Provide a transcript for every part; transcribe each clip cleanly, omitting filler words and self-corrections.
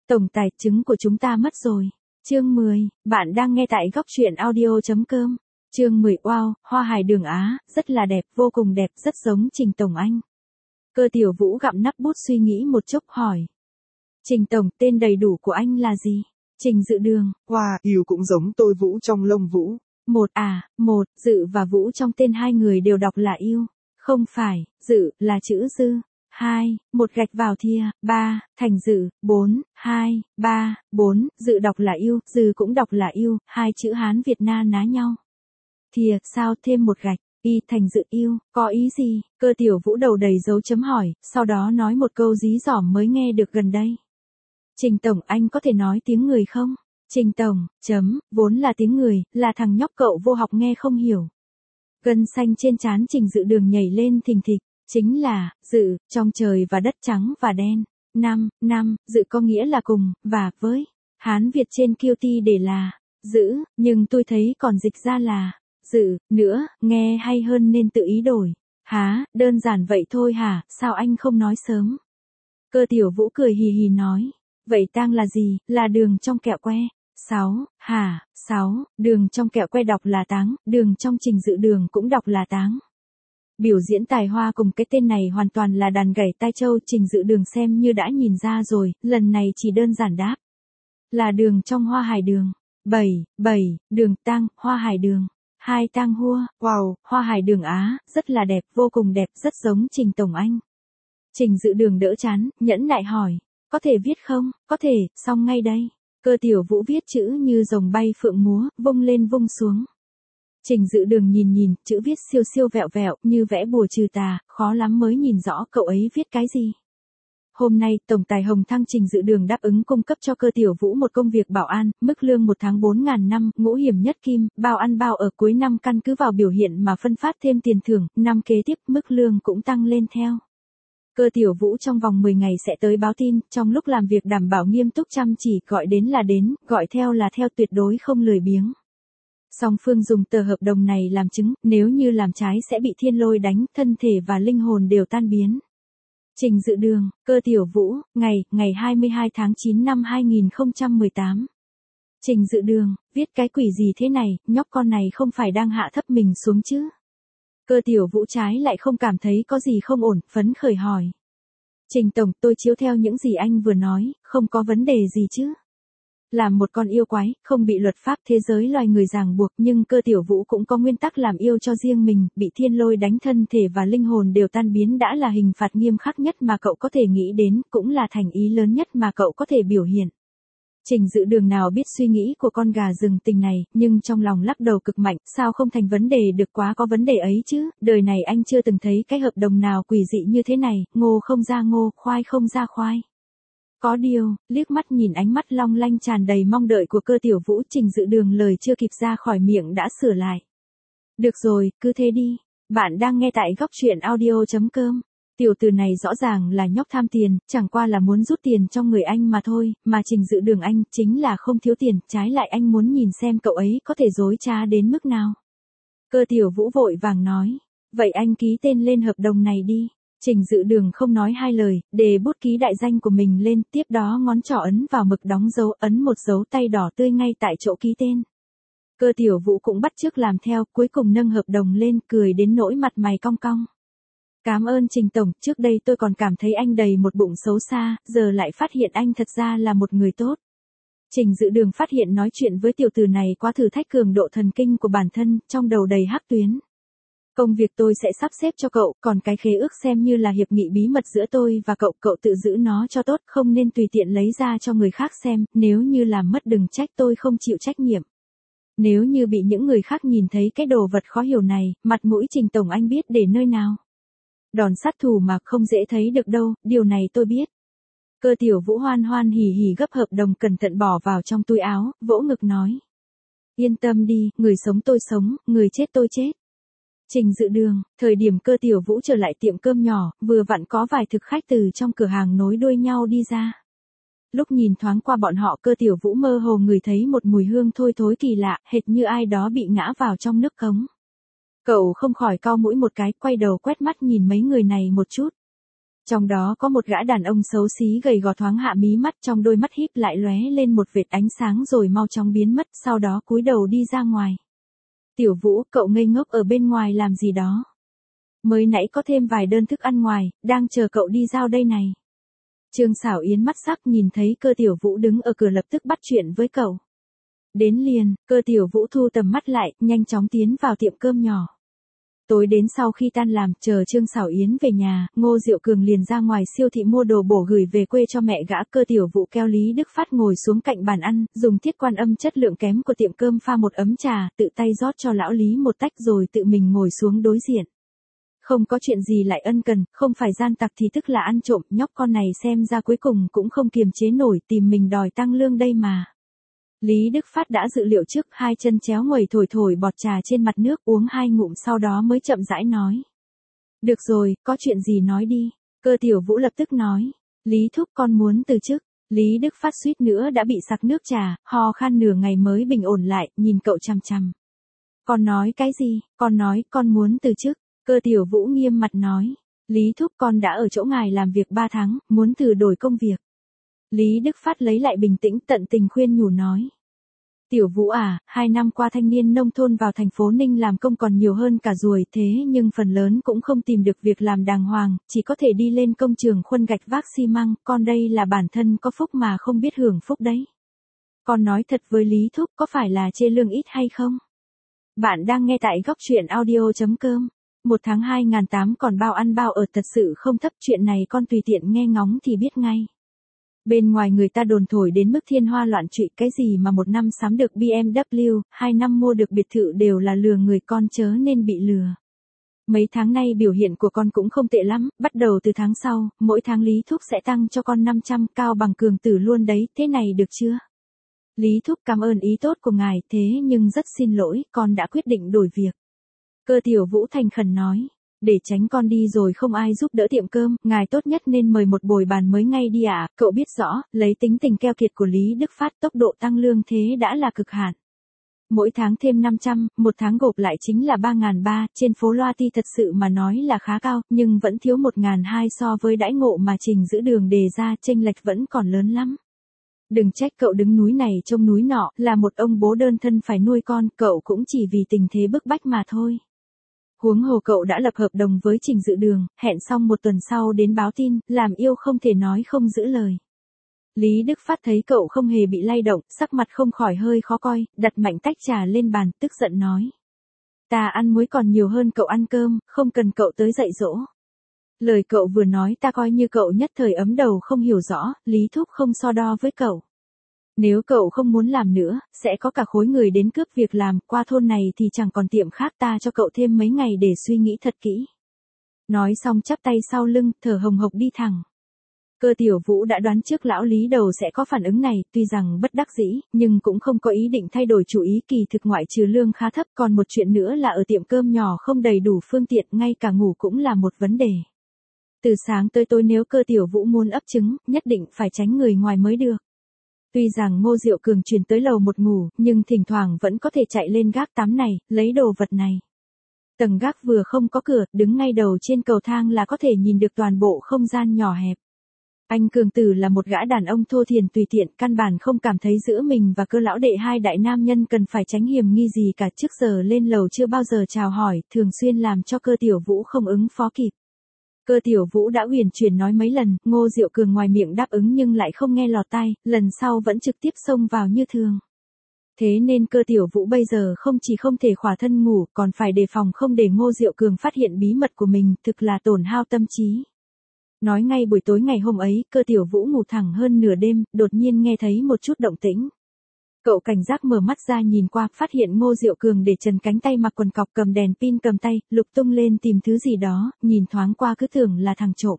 Tổng tài trứng của chúng ta mất rồi. Chương 10, bạn đang nghe tại góc truyện audio.com. Chương 10. Wow, hoa hài đường Á, rất là đẹp, vô cùng đẹp, rất giống Trình Tổng anh. Cơ Tiểu Vũ gặm nắp bút suy nghĩ một chốc hỏi. Trình Tổng, tên đầy đủ của anh là gì? Trình Dự Đường. Hoa, yêu cũng giống tôi Vũ trong lông Vũ. Một, Dự và Vũ trong tên hai người đều đọc là yêu. Không phải, Dự là chữ Dư. 2, một gạch vào thìa. 3, Thành Dự. 4, 2, 3, 4, Dự đọc là yêu, Dư cũng đọc là yêu, hai chữ Hán Việt na ná nhau. Thìa, sao thêm một gạch, y Thành Dự yêu, có ý gì? Cơ Tiểu Vũ đầu đầy dấu chấm hỏi, sau đó nói một câu dí dỏm mới nghe được gần đây. Trình Tổng, anh có thể nói tiếng người không? Trình Tổng, vốn là tiếng người, là thằng nhóc cậu vô học nghe không hiểu. Gân xanh trên trán Trình Dự Đường nhảy lên thình thịch, chính là, Dự, trong trời và đất trắng và đen. Dự có nghĩa là cùng, và, với. Hán Việt trên kiêu ti để là, giữ, nhưng tôi thấy còn dịch ra là, Dự, nữa, nghe hay hơn nên tự ý đổi. Hả, đơn giản vậy thôi hả, sao anh không nói sớm? Cơ Tiểu Vũ cười hì hì nói, vậy tang là gì, là đường trong kẹo que. 6, đường trong kẹo que đọc là táng, đường trong Trình Dự Đường cũng đọc là táng. Biểu diễn tài hoa cùng cái tên này hoàn toàn là đàn gảy tai châu. Trình Dự Đường xem như đã nhìn ra rồi, lần này chỉ đơn giản đáp. Là đường trong hoa hải đường. 7, đường tang, hoa hải đường. 2 tang hua, wow, hoa hải đường Á, rất là đẹp, vô cùng đẹp, rất giống Trình Tổng anh. Trình Dự Đường đỡ chán, nhẫn nại hỏi, có thể viết không? Có thể, xong ngay đây. Cơ Tiểu Vũ viết chữ như rồng bay phượng múa, vung lên vung xuống. Trình Dự Đường nhìn, chữ viết siêu siêu vẹo vẹo, như vẽ bùa trừ tà, khó lắm mới nhìn rõ cậu ấy viết cái gì. Hôm nay, Tổng tài Hồng Thăng Trình Dự Đường đáp ứng cung cấp cho Cơ Tiểu Vũ một công việc bảo an, mức lương 1 tháng 4.000 năm, ngũ hiểm nhất kim, bao ăn bao ở, cuối năm căn cứ vào biểu hiện mà phân phát thêm tiền thưởng, năm kế tiếp mức lương cũng tăng lên theo. Cơ Tiểu Vũ trong vòng 10 ngày sẽ tới báo tin, trong lúc làm việc đảm bảo nghiêm túc chăm chỉ, gọi đến là đến, gọi theo là theo, tuyệt đối không lười biếng. Song phương dùng tờ hợp đồng này làm chứng, nếu như làm trái sẽ bị thiên lôi đánh, thân thể và linh hồn đều tan biến. Trình Dự Đường, Cơ Tiểu Vũ, ngày 22 tháng 9 năm 2018. Trình Dự Đường, viết cái quỷ gì thế này, nhóc con này không phải đang hạ thấp mình xuống chứ? Cơ Tiểu Vũ trái lại không cảm thấy có gì không ổn, phấn khởi hỏi. Trình Tổng, tôi chiếu theo những gì anh vừa nói, không có vấn đề gì chứ? Làm một con yêu quái, không bị luật pháp thế giới loài người ràng buộc, nhưng Cơ Tiểu Vũ cũng có nguyên tắc làm yêu cho riêng mình, bị thiên lôi đánh thân thể và linh hồn đều tan biến đã là hình phạt nghiêm khắc nhất mà cậu có thể nghĩ đến, cũng là thành ý lớn nhất mà cậu có thể biểu hiện. Trình Dự Đường nào biết suy nghĩ của con gà rừng tình này, nhưng trong lòng lắc đầu cực mạnh, sao không thành vấn đề được, quá có vấn đề ấy chứ, đời này anh chưa từng thấy cái hợp đồng nào quỷ dị như thế này, ngô không ra ngô, khoai không ra khoai. Có điều, liếc mắt nhìn ánh mắt long lanh tràn đầy mong đợi của Cơ Tiểu Vũ, Trình Dự Đường lời chưa kịp ra khỏi miệng đã sửa lại. Được rồi, cứ thế đi. Bạn đang nghe tại góc truyện audio.com. Tiểu tử này rõ ràng là nhóc tham tiền, chẳng qua là muốn rút tiền trong người anh mà thôi, mà Trình Dự Đường anh chính là không thiếu tiền, trái lại anh muốn nhìn xem cậu ấy có thể dối trá đến mức nào. Cơ Tiểu Vũ vội vàng nói, vậy anh ký tên lên hợp đồng này đi. Trình Dự Đường không nói hai lời, đề bút ký đại danh của mình lên, tiếp đó ngón trỏ ấn vào mực đóng dấu, ấn một dấu tay đỏ tươi ngay tại chỗ ký tên. Cơ Tiểu Vũ cũng bắt chước làm theo, cuối cùng nâng hợp đồng lên, cười đến nỗi mặt mày cong cong. Cảm ơn Trình Tổng, trước đây tôi còn cảm thấy anh đầy một bụng xấu xa, giờ lại phát hiện anh thật ra là một người tốt. Trình Dự Đường phát hiện nói chuyện với tiểu tử này quá thử thách cường độ thần kinh của bản thân, trong đầu đầy hắc tuyến. Công việc tôi sẽ sắp xếp cho cậu, còn cái khế ước xem như là hiệp nghị bí mật giữa tôi và cậu, cậu tự giữ nó cho tốt, không nên tùy tiện lấy ra cho người khác xem, nếu như làm mất đừng trách tôi không chịu trách nhiệm. Nếu như bị những người khác nhìn thấy cái đồ vật khó hiểu này, mặt mũi Trình Tổng anh biết để nơi nào. Đòn sát thủ mà không dễ thấy được đâu, điều này tôi biết. Cơ Tiểu Vũ hoan hoan hỉ hỉ gấp hợp đồng cẩn thận bỏ vào trong túi áo, vỗ ngực nói. Yên tâm đi, người sống tôi sống, người chết tôi chết. Trình Dự Đường, thời điểm Cơ Tiểu Vũ trở lại tiệm cơm nhỏ, vừa vặn có vài thực khách từ trong cửa hàng nối đuôi nhau đi ra. Lúc nhìn thoáng qua bọn họ, Cơ Tiểu Vũ mơ hồ ngửi thấy một mùi hương thôi thối kỳ lạ, hệt như ai đó bị ngã vào trong nước cống. Cậu không khỏi cau mũi một cái, quay đầu quét mắt nhìn mấy người này một chút. Trong đó có một gã đàn ông xấu xí gầy gò thoáng hạ mí mắt, trong đôi mắt híp lại lóe lên một vệt ánh sáng rồi mau chóng biến mất, sau đó cúi đầu đi ra ngoài. Tiểu Vũ, cậu ngây ngốc ở bên ngoài làm gì đó? Mới nãy có thêm vài đơn thức ăn ngoài, đang chờ cậu đi giao đây này. Trương Sảo Yến mắt sắc nhìn thấy Cơ Tiểu Vũ đứng ở cửa lập tức bắt chuyện với cậu. Đến liền, Cơ Tiểu Vũ thu tầm mắt lại, nhanh chóng tiến vào tiệm cơm nhỏ. Tối đến sau khi tan làm, chờ Trương Sảo Yến về nhà, Ngô Diệu Cường liền ra ngoài siêu thị mua đồ bổ gửi về quê cho mẹ gã. Cơ Tiểu Vũ kéo Lý Đức Phát ngồi xuống cạnh bàn ăn, dùng thiết quan âm chất lượng kém của tiệm cơm pha một ấm trà, tự tay rót cho lão Lý một tách rồi tự mình ngồi xuống đối diện. Không có chuyện gì lại ân cần, không phải gian tặc thì tức là ăn trộm, nhóc con này xem ra cuối cùng cũng không kiềm chế nổi, tìm mình đòi tăng lương đây mà. Lý Đức Phát đã dự liệu trước, hai chân chéo nguầy thổi thổi bọt trà trên mặt nước, uống hai ngụm sau đó mới chậm rãi nói. Được rồi, có chuyện gì nói đi. Cơ Tiểu Vũ lập tức nói. Lý thúc, con muốn từ chức. Lý Đức Phát suýt nữa đã bị sặc nước trà, ho khan nửa ngày mới bình ổn lại, nhìn cậu chằm chằm. Con nói cái gì? Con nói con muốn từ chức. Cơ Tiểu Vũ nghiêm mặt nói. Lý thúc, con đã ở chỗ ngài làm việc 3 tháng, muốn thử đổi công việc. Lý Đức Phát lấy lại bình tĩnh, tận tình khuyên nhủ nói. Tiểu Vũ à, 2 năm qua thanh niên nông thôn vào thành phố Ninh làm công còn nhiều hơn cả ruồi, thế nhưng phần lớn cũng không tìm được việc làm đàng hoàng, chỉ có thể đi lên công trường khuân gạch vác xi măng, con đây là bản thân có phúc mà không biết hưởng phúc đấy. Con nói thật với Lý thúc, có phải là chê lương ít hay không? Bạn đang nghe tại góc truyện audio.com. 1 tháng 2008 còn bao ăn bao ở, thật sự không thấp, chuyện này con tùy tiện nghe ngóng thì biết ngay. Bên ngoài người ta đồn thổi đến mức thiên hoa loạn trụy, cái gì mà 1 năm sắm được BMW, 2 năm mua được biệt thự đều là lừa người, con chớ nên bị lừa. Mấy tháng nay biểu hiện của con cũng không tệ lắm, bắt đầu từ tháng sau, mỗi tháng Lý thúc sẽ tăng cho con 500, cao bằng Cường Tử luôn đấy, thế này được chưa? Lý thúc cảm ơn ý tốt của ngài, thế nhưng rất xin lỗi, con đã quyết định đổi việc. Cơ Tiểu Vũ thành khẩn nói. Để tránh con đi rồi không ai giúp đỡ tiệm cơm, ngài tốt nhất nên mời một bồi bàn mới ngay đi ạ. Cậu biết rõ, lấy tính tình keo kiệt của Lý Đức Phát, tốc độ tăng lương thế đã là cực hạn. Mỗi tháng thêm 500, một tháng gộp lại chính là 3.300, trên phố Loa Ti thật sự mà nói là khá cao, nhưng vẫn thiếu 1.200 so với đãi ngộ mà Trình Giữ Đường đề ra, chênh lệch vẫn còn lớn lắm. Đừng trách cậu đứng núi này trông núi nọ, là một ông bố đơn thân phải nuôi con, cậu cũng chỉ vì tình thế bức bách mà thôi. Huống hồ cậu đã lập hợp đồng với Trình Dự Đường, hẹn xong 1 tuần sau đến báo tin, làm yêu không thể nói không giữ lời. Lý Đức Phát thấy cậu không hề bị lay động, sắc mặt không khỏi hơi khó coi, đặt mạnh tách trà lên bàn, tức giận nói. Ta ăn muối còn nhiều hơn cậu ăn cơm, không cần cậu tới dạy dỗ. Lời cậu vừa nói ta coi như cậu nhất thời ấm đầu không hiểu rõ, Lý thúc không so đo với cậu. Nếu cậu không muốn làm nữa, sẽ có cả khối người đến cướp việc làm, qua thôn này thì chẳng còn tiệm khác, ta cho cậu thêm mấy ngày để suy nghĩ thật kỹ. Nói xong chắp tay sau lưng, thở hồng hộc đi thẳng. Cơ Tiểu Vũ đã đoán trước lão Lý đầu sẽ có phản ứng này, tuy rằng bất đắc dĩ, nhưng cũng không có ý định thay đổi chủ ý, kỳ thực ngoại trừ lương khá thấp, còn một chuyện nữa là ở tiệm cơm nhỏ không đầy đủ phương tiện, ngay cả ngủ cũng là một vấn đề. Từ sáng tới tối nếu Cơ Tiểu Vũ muốn ấp trứng, nhất định phải tránh người ngoài mới được. Tuy rằng Ngô Diệu Cường chuyển tới lầu 1 ngủ, nhưng thỉnh thoảng vẫn có thể chạy lên gác 8 này, lấy đồ vật này. Tầng gác vừa không có cửa, đứng ngay đầu trên cầu thang là có thể nhìn được toàn bộ không gian nhỏ hẹp. Anh Cường Tử là một gã đàn ông thô thiển tùy tiện, căn bản không cảm thấy giữa mình và Cơ lão đệ hai đại nam nhân cần phải tránh hiểm nghi gì cả, trước giờ lên lầu chưa bao giờ chào hỏi, thường xuyên làm cho Cơ Tiểu Vũ không ứng phó kịp. Cơ Tiểu Vũ đã huyền chuyển nói mấy lần, Ngô Diệu Cường ngoài miệng đáp ứng nhưng lại không nghe lọt tai, lần sau vẫn trực tiếp xông vào như thường. Thế nên Cơ Tiểu Vũ bây giờ không chỉ không thể khỏa thân ngủ, còn phải đề phòng không để Ngô Diệu Cường phát hiện bí mật của mình, thực là tổn hao tâm trí. Nói ngay buổi tối ngày hôm ấy, Cơ Tiểu Vũ ngủ thẳng hơn nửa đêm, đột nhiên nghe thấy một chút động tĩnh. Cậu cảnh giác mở mắt ra nhìn qua, phát hiện Ngô Diệu Cường để trần cánh tay mặc quần cọc, cầm đèn pin cầm tay, lục tung lên tìm thứ gì đó, nhìn thoáng qua cứ tưởng là thằng trộm.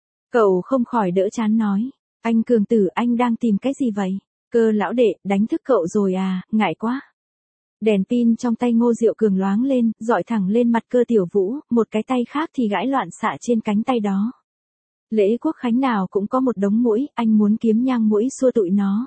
Cậu không khỏi đỡ chán nói, anh Cường Tử, anh đang tìm cái gì vậy? Cơ lão đệ, đánh thức cậu rồi à, ngại quá. Đèn pin trong tay Ngô Diệu Cường loáng lên, dọi thẳng lên mặt Cơ Tiểu Vũ, một cái tay khác thì gãi loạn xạ trên cánh tay đó. Lễ Quốc Khánh nào cũng có một đống muỗi, anh muốn kiếm nhang muỗi xua tụi nó.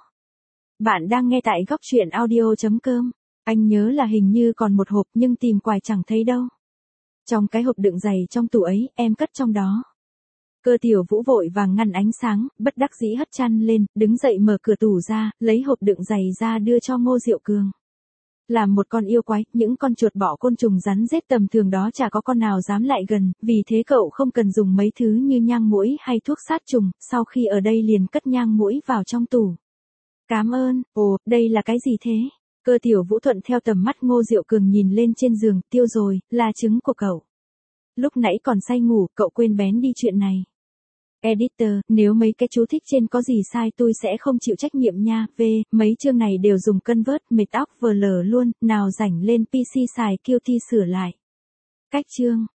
Bạn đang nghe tại góc truyện audio.com. Anh nhớ là hình như còn một hộp nhưng tìm hoài chẳng thấy đâu. Trong cái hộp đựng giày trong tủ ấy, em cất trong đó. Cơ Tiểu Vũ vội vàng ngăn ánh sáng, bất đắc dĩ hất chăn lên, đứng dậy mở cửa tủ ra, lấy hộp đựng giày ra đưa cho Ngô Diệu Cường. Làm một con yêu quái, những con chuột bọ côn trùng rắn rết tầm thường đó chả có con nào dám lại gần, vì thế cậu không cần dùng mấy thứ như nhang muỗi hay thuốc sát trùng, sau khi ở đây liền cất nhang muỗi vào trong tủ. Cảm ơn. Ồ, đây là cái gì thế? Cơ Tiểu Vũ thuận theo tầm mắt Ngô Diệu Cường nhìn lên trên giường, tiêu rồi, là trứng của cậu. Lúc nãy còn say ngủ, cậu quên bén đi chuyện này. Editor, nếu mấy cái chú thích trên có gì sai tôi sẽ không chịu trách nhiệm nha. Mấy chương này đều dùng convert, mệt óc vờ lờ luôn, nào rảnh lên PC xài Qt sửa lại. Cách chương.